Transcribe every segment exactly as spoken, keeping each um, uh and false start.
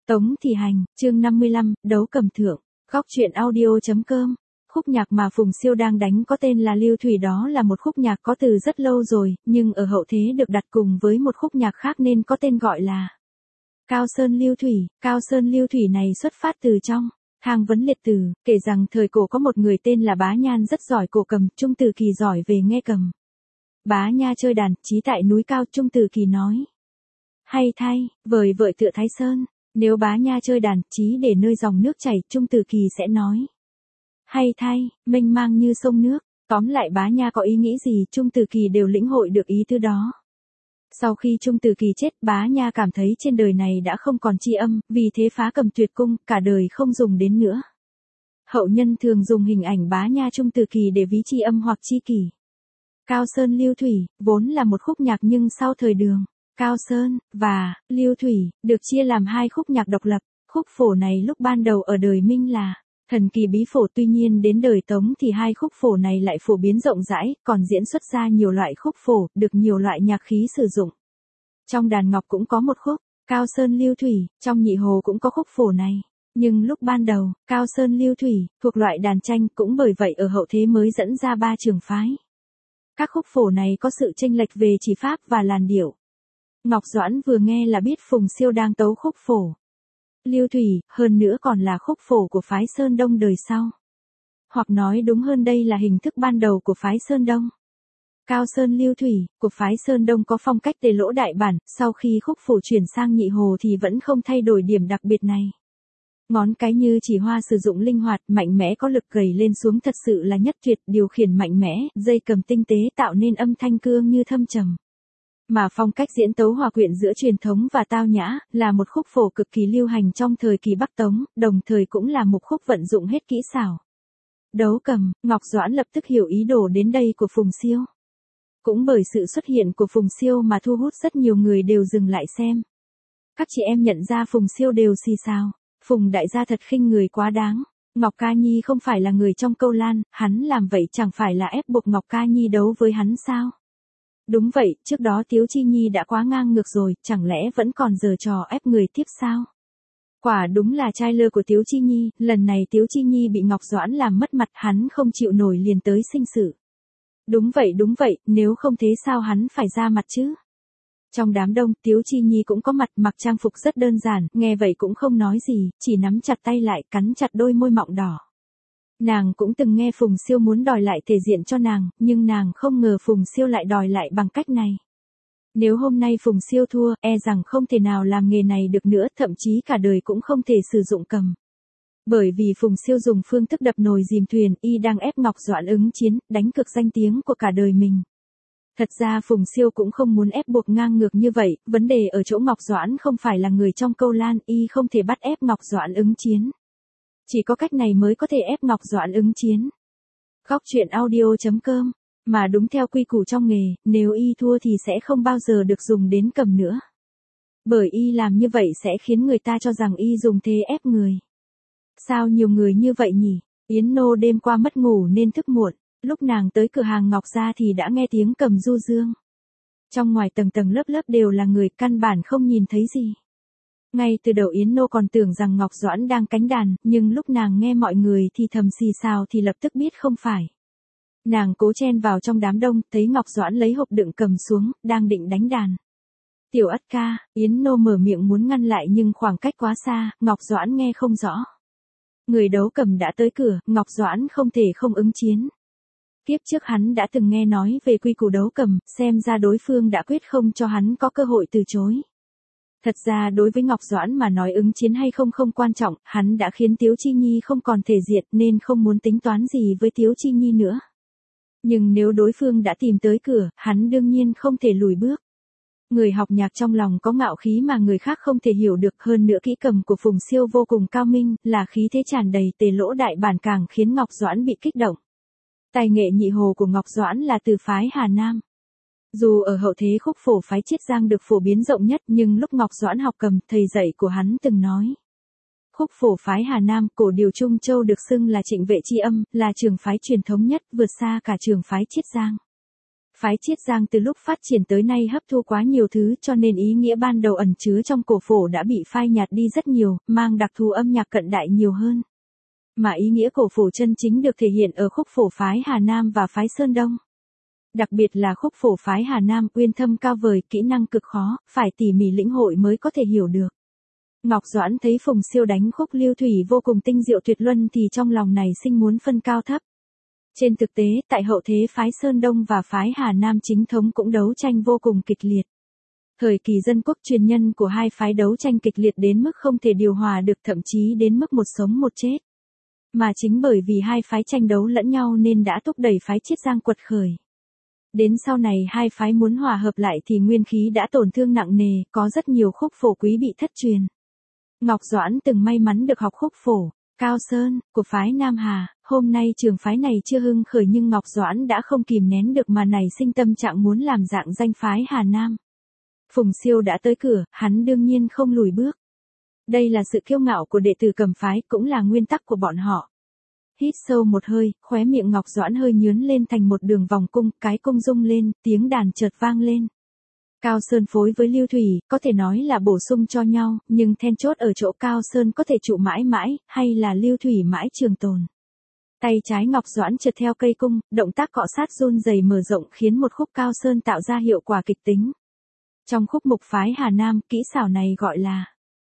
Tống Thị Hành, chương năm mươi lăm, đấu cầm thượng, góc truyện audio.com. Khúc nhạc mà Phùng Siêu đang đánh có tên là Lưu Thủy, đó là một khúc nhạc có từ rất lâu rồi, nhưng ở hậu thế được đặt cùng với một khúc nhạc khác nên có tên gọi là Cao Sơn Lưu Thủy. Cao Sơn Lưu Thủy này xuất phát từ trong Thang Vấn Liệt Tử, kể rằng thời cổ có một người tên là Bá Nhan rất giỏi cổ cầm, Trung Từ Kỳ giỏi về nghe cầm. Bá Nha chơi đàn, chí tại núi cao, Trung Từ Kỳ nói: hay thay, vời vợi tựa Thái Sơn. Nếu Bá Nha chơi đàn, chí để nơi dòng nước chảy, Trung Từ Kỳ sẽ nói: hay thay, mênh mang như sông nước. Tóm lại Bá Nha có ý nghĩ gì, Trung Từ Kỳ đều lĩnh hội được ý tứ đó. Sau khi Trung Từ Kỳ chết, Bá Nha cảm thấy trên đời này đã không còn tri âm, vì thế phá cầm tuyệt cung, cả đời không dùng đến nữa. Hậu nhân thường dùng hình ảnh Bá Nha Trung Từ Kỳ để ví tri âm hoặc tri kỷ. Cao Sơn Lưu Thủy, vốn là một khúc nhạc nhưng sau thời Đường, Cao Sơn và Lưu Thủy được chia làm hai khúc nhạc độc lập. Khúc phổ này lúc ban đầu ở đời Minh là thần kỳ bí phổ, tuy nhiên đến đời Tống thì hai khúc phổ này lại phổ biến rộng rãi, còn diễn xuất ra nhiều loại khúc phổ, được nhiều loại nhạc khí sử dụng. Trong đàn ngọc cũng có một khúc Cao Sơn Lưu Thủy, trong nhị hồ cũng có khúc phổ này. Nhưng lúc ban đầu, Cao Sơn Lưu Thủy thuộc loại đàn tranh, cũng bởi vậy ở hậu thế mới dẫn ra ba trường phái. Các khúc phổ này có sự chênh lệch về chỉ pháp và làn điệu. Ngọc Doãn vừa nghe là biết Phùng Siêu đang tấu khúc phổ Lưu Thủy, hơn nữa còn là khúc phổ của phái Sơn Đông đời sau. Hoặc nói đúng hơn đây là hình thức ban đầu của phái Sơn Đông. Cao Sơn Lưu Thủy của phái Sơn Đông có phong cách tề lỗ đại bản, sau khi khúc phổ chuyển sang nhị hồ thì vẫn không thay đổi điểm đặc biệt này. Ngón cái như chỉ hoa sử dụng linh hoạt, mạnh mẽ, có lực gầy lên xuống thật sự là nhất tuyệt, điều khiển mạnh mẽ, dây cầm tinh tế tạo nên âm thanh cương như thâm trầm. Mà phong cách diễn tấu hòa quyện giữa truyền thống và tao nhã, là một khúc phổ cực kỳ lưu hành trong thời kỳ Bắc Tống, đồng thời cũng là một khúc vận dụng hết kỹ xảo đấu cầm. Ngọc Doãn lập tức hiểu ý đồ đến đây của Phùng Siêu. Cũng bởi sự xuất hiện của Phùng Siêu mà thu hút rất nhiều người đều dừng lại xem. Các chị em nhận ra Phùng Siêu đều xì xào: Phùng đại gia thật khinh người quá đáng. Ngọc Ca Nhi không phải là người trong câu lan, hắn làm vậy chẳng phải là ép buộc Ngọc Ca Nhi đấu với hắn sao? Đúng vậy, trước đó Tiếu Chi Nhi đã quá ngang ngược rồi, chẳng lẽ vẫn còn giở trò ép người tiếp sao? Quả đúng là trai lơ của Tiếu Chi Nhi, lần này Tiếu Chi Nhi bị Ngọc Doãn làm mất mặt, hắn không chịu nổi liền tới sinh sự. Đúng vậy đúng vậy, nếu không thế sao hắn phải ra mặt chứ? Trong đám đông, Tiếu Chi Nhi cũng có mặt, mặc trang phục rất đơn giản, nghe vậy cũng không nói gì, chỉ nắm chặt tay lại, cắn chặt đôi môi mọng đỏ. Nàng cũng từng nghe Phùng Siêu muốn đòi lại thể diện cho nàng, nhưng nàng không ngờ Phùng Siêu lại đòi lại bằng cách này. Nếu hôm nay Phùng Siêu thua, e rằng không thể nào làm nghề này được nữa, thậm chí cả đời cũng không thể sử dụng cầm. Bởi vì Phùng Siêu dùng phương thức đập nồi dìm thuyền, y đang ép Ngọc Doãn ứng chiến, đánh cược danh tiếng của cả đời mình. Thật ra Phùng Siêu cũng không muốn ép buộc ngang ngược như vậy, vấn đề ở chỗ Ngọc Doãn không phải là người trong câu lan, y không thể bắt ép Ngọc Doãn ứng chiến. Chỉ có cách này mới có thể ép Ngọc Doãn ứng chiến. Góc truyện audio.com. Mà đúng theo quy củ trong nghề, nếu y thua thì sẽ không bao giờ được dùng đến cầm nữa. Bởi y làm như vậy sẽ khiến người ta cho rằng y dùng thế ép người. Sao nhiều người như vậy nhỉ? Yến Nô đêm qua mất ngủ nên thức muộn. Lúc nàng tới cửa hàng Ngọc Gia thì đã nghe tiếng cầm du dương. Trong ngoài tầng tầng lớp lớp đều là người, căn bản không nhìn thấy gì. Ngay từ đầu Yến Nô còn tưởng rằng Ngọc Doãn đang cánh đàn, nhưng lúc nàng nghe mọi người thì thầm xì xào thì lập tức biết không phải. Nàng cố chen vào trong đám đông, thấy Ngọc Doãn lấy hộp đựng cầm xuống, đang định đánh đàn. Tiểu Ất ca, Yến Nô mở miệng muốn ngăn lại nhưng khoảng cách quá xa, Ngọc Doãn nghe không rõ. Người đấu cầm đã tới cửa, Ngọc Doãn không thể không ứng chiến. Tiếp trước hắn đã từng nghe nói về quy củ đấu cầm, xem ra đối phương đã quyết không cho hắn có cơ hội từ chối. Thật ra đối với Ngọc Doãn mà nói ứng chiến hay không không quan trọng, hắn đã khiến Tiếu Chi Nhi không còn thể diện nên không muốn tính toán gì với Tiếu Chi Nhi nữa. Nhưng nếu đối phương đã tìm tới cửa, hắn đương nhiên không thể lùi bước. Người học nhạc trong lòng có ngạo khí mà người khác không thể hiểu được, hơn nữa kỹ cầm của Phùng Siêu vô cùng cao minh, là khí thế tràn đầy tề lỗ đại bản càng khiến Ngọc Doãn bị kích động. Tài nghệ nhị hồ của Ngọc Doãn là từ phái Hà Nam. Dù ở hậu thế khúc phổ phái Chiết Giang được phổ biến rộng nhất, nhưng lúc Ngọc Doãn học cầm, thầy dạy của hắn từng nói: khúc phổ phái Hà Nam, cổ điều Trung Châu được xưng là trịnh vệ chi âm, là trường phái truyền thống nhất, vượt xa cả trường phái Chiết Giang. Phái Chiết Giang từ lúc phát triển tới nay hấp thu quá nhiều thứ cho nên ý nghĩa ban đầu ẩn chứa trong cổ phổ đã bị phai nhạt đi rất nhiều, mang đặc thù âm nhạc cận đại nhiều hơn. Mà ý nghĩa cổ phổ chân chính được thể hiện ở khúc phổ phái Hà Nam và phái Sơn Đông. Đặc biệt là khúc phổ phái Hà Nam uyên thâm cao vời, kỹ năng cực khó, phải tỉ mỉ lĩnh hội mới có thể hiểu được. Ngọc Doãn thấy Phùng Siêu đánh khúc Lưu Thủy vô cùng tinh diệu tuyệt luân thì trong lòng này sinh muốn phân cao thấp. Trên thực tế, tại hậu thế phái Sơn Đông và phái Hà Nam chính thống cũng đấu tranh vô cùng kịch liệt. Thời kỳ dân quốc truyền nhân của hai phái đấu tranh kịch liệt đến mức không thể điều hòa được, thậm chí đến mức một sống một chết. Mà chính bởi vì hai phái tranh đấu lẫn nhau nên đã thúc đẩy phái Chiết Giang quật khởi. Đến sau này hai phái muốn hòa hợp lại thì nguyên khí đã tổn thương nặng nề, có rất nhiều khúc phổ quý bị thất truyền. Ngọc Doãn từng may mắn được học khúc phổ Cao Sơn của phái Nam Hà, hôm nay trường phái này chưa hưng khởi nhưng Ngọc Doãn đã không kìm nén được mà nảy sinh tâm trạng muốn làm dạng danh phái Hà Nam. Phùng Siêu đã tới cửa, hắn đương nhiên không lùi bước. Đây là sự kiêu ngạo của đệ tử cầm phái, cũng là nguyên tắc của bọn họ. Hít sâu một hơi, khóe miệng Ngọc Doãn hơi nhướn lên thành một đường vòng cung, cái cung rung lên, tiếng đàn chợt vang lên. Cao Sơn phối với Lưu Thủy, có thể nói là bổ sung cho nhau, nhưng then chốt ở chỗ Cao Sơn có thể trụ mãi mãi, hay là Lưu Thủy mãi trường tồn. Tay trái Ngọc Doãn trượt theo cây cung, động tác cọ sát run rẩy mở rộng khiến một khúc Cao Sơn tạo ra hiệu quả kịch tính. Trong khúc mục phái Hà Nam, kỹ xảo này gọi là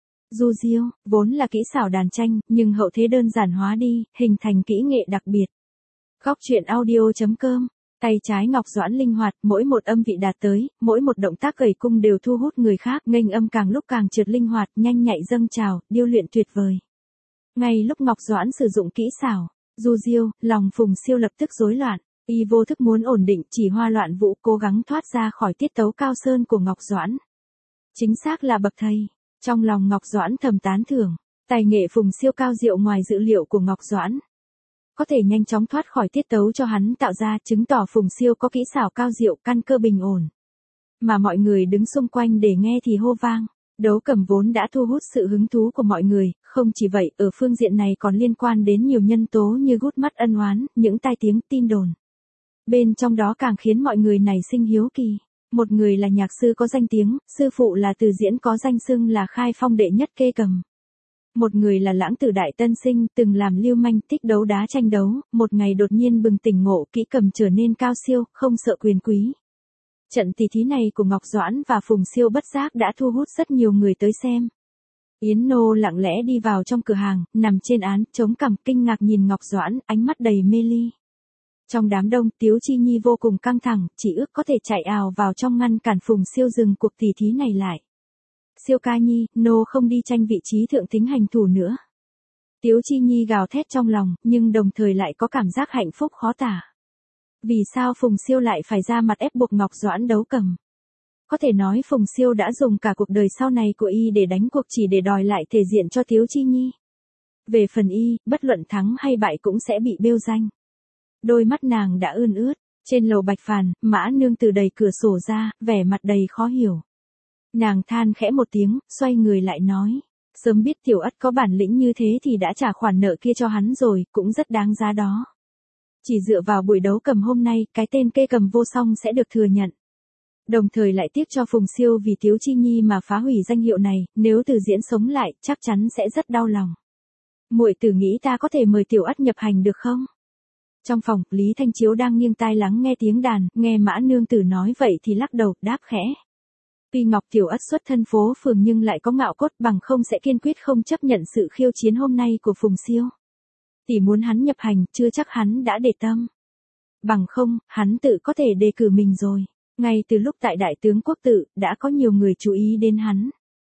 du diêu, vốn là kỹ xảo đàn tranh, nhưng hậu thế đơn giản hóa đi, hình thành kỹ nghệ đặc biệt. Góc truyện audio chấm com. Tay trái Ngọc Doãn linh hoạt, mỗi một âm vị đạt tới, mỗi một động tác gầy cung đều thu hút người khác, nghênh âm càng lúc càng trượt linh hoạt, nhanh nhạy dâng trào, điêu luyện tuyệt vời. Ngay lúc Ngọc Doãn sử dụng kỹ xảo du diêu, lòng Phùng Siêu lập tức rối loạn, y vô thức muốn ổn định, chỉ hoa loạn vũ, cố gắng thoát ra khỏi tiết tấu Cao Sơn của Ngọc Doãn. Chính xác là bậc thầy. Trong lòng Ngọc Doãn thầm tán thưởng, tài nghệ Phùng Siêu cao diệu ngoài dự liệu của Ngọc Doãn. Có thể nhanh chóng thoát khỏi tiết tấu cho hắn tạo ra, chứng tỏ Phùng Siêu có kỹ xảo cao diệu, căn cơ bình ổn. Mà mọi người đứng xung quanh để nghe thì hô vang. Đấu cầm vốn đã thu hút sự hứng thú của mọi người, không chỉ vậy, ở phương diện này còn liên quan đến nhiều nhân tố như gút mắt ân oán, những tai tiếng tin đồn. Bên trong đó càng khiến mọi người nảy sinh hiếu kỳ. Một người là nhạc sư có danh tiếng, sư phụ là Từ Diễn có danh xưng là khai phong đệ nhất kê cầm. Một người là Lãng Tử Đại Tân Sinh, từng làm lưu manh, thích đấu đá tranh đấu, một ngày đột nhiên bừng tỉnh ngộ, kỹ cầm trở nên cao siêu, không sợ quyền quý. Trận tỷ thí này của Ngọc Doãn và Phùng Siêu bất giác đã thu hút rất nhiều người tới xem. Yến Nô lặng lẽ đi vào trong cửa hàng, nằm trên án, chống cằm, kinh ngạc nhìn Ngọc Doãn, ánh mắt đầy mê ly. Trong đám đông, Tiếu Chi Nhi vô cùng căng thẳng, chỉ ước có thể chạy ào vào trong ngăn cản Phùng Siêu dừng cuộc tỷ thí này lại. Siêu ca nhi, nô không đi tranh vị trí thượng thính hành thủ nữa. Tiếu Chi Nhi gào thét trong lòng, nhưng đồng thời lại có cảm giác hạnh phúc khó tả. Vì sao Phùng Siêu lại phải ra mặt ép buộc Ngọc Doãn đấu cầm? Có thể nói Phùng Siêu đã dùng cả cuộc đời sau này của y để đánh cuộc chỉ để đòi lại thể diện cho Tiếu Chi Nhi. Về phần y, bất luận thắng hay bại cũng sẽ bị bêu danh. Đôi mắt nàng đã ươn ướt, trên lầu Bạch Phàn, Mã Nương từ đầy cửa sổ ra, vẻ mặt đầy khó hiểu. Nàng than khẽ một tiếng, xoay người lại nói, sớm biết Tiểu Ất có bản lĩnh như thế thì đã trả khoản nợ kia cho hắn rồi, cũng rất đáng giá đó. Chỉ dựa vào buổi đấu cầm hôm nay, cái tên kê cầm vô song sẽ được thừa nhận. Đồng thời lại tiếc cho Phùng Siêu vì Tiếu Chi Nhi mà phá hủy danh hiệu này, nếu Từ Diễn sống lại, chắc chắn sẽ rất đau lòng. Muội tử nghĩ ta có thể mời Tiểu Ất nhập hành được không? Trong phòng, Lý Thanh Chiếu đang nghiêng tai lắng nghe tiếng đàn, nghe Mã Nương Tử nói vậy thì lắc đầu, đáp khẽ. Tuy Ngọc Tiểu Ất xuất thân phố phường nhưng lại có ngạo cốt, bằng không sẽ kiên quyết không chấp nhận sự khiêu chiến hôm nay của Phùng Siêu. Tỷ muốn hắn nhập hành, chưa chắc hắn đã để tâm. Bằng không, hắn tự có thể đề cử mình rồi. Ngay từ lúc tại Đại Tướng Quốc Tự, đã có nhiều người chú ý đến hắn.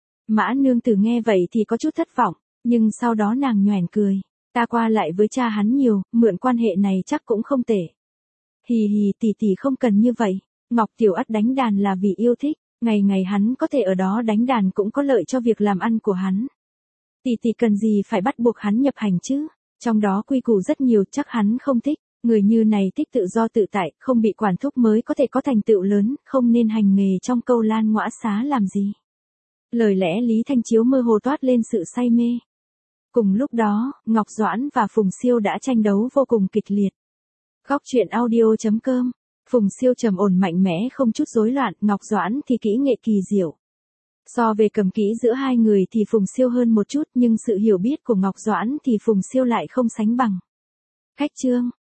Mã Nương Tử nghe vậy thì có chút thất vọng, nhưng sau đó nàng nhoẻn cười. Ta qua lại với cha hắn nhiều, mượn quan hệ này chắc cũng không tệ. Hì hì, tỷ tỷ không cần như vậy. Ngọc Tiểu Ất đánh đàn là vì yêu thích, ngày ngày hắn có thể ở đó đánh đàn cũng có lợi cho việc làm ăn của hắn. Tỷ tỷ cần gì phải bắt buộc hắn nhập hành chứ? Trong đó quy củ rất nhiều, chắc hắn không thích. Người như này thích tự do tự tại, không bị quản thúc mới có thể có thành tựu lớn, không nên hành nghề trong câu lan ngõa xá làm gì. Lời lẽ Lý Thanh Chiếu mơ hồ toát lên sự say mê. Cùng lúc đó, Ngọc Doãn và Phùng Siêu đã tranh đấu vô cùng kịch liệt. Góc truyện audio chấm com Phùng Siêu trầm ổn mạnh mẽ không chút rối loạn, Ngọc Doãn thì kỹ nghệ kỳ diệu. So về cầm kỹ giữa hai người thì Phùng Siêu hơn một chút, nhưng sự hiểu biết của Ngọc Doãn thì Phùng Siêu lại không sánh bằng. Khách trương,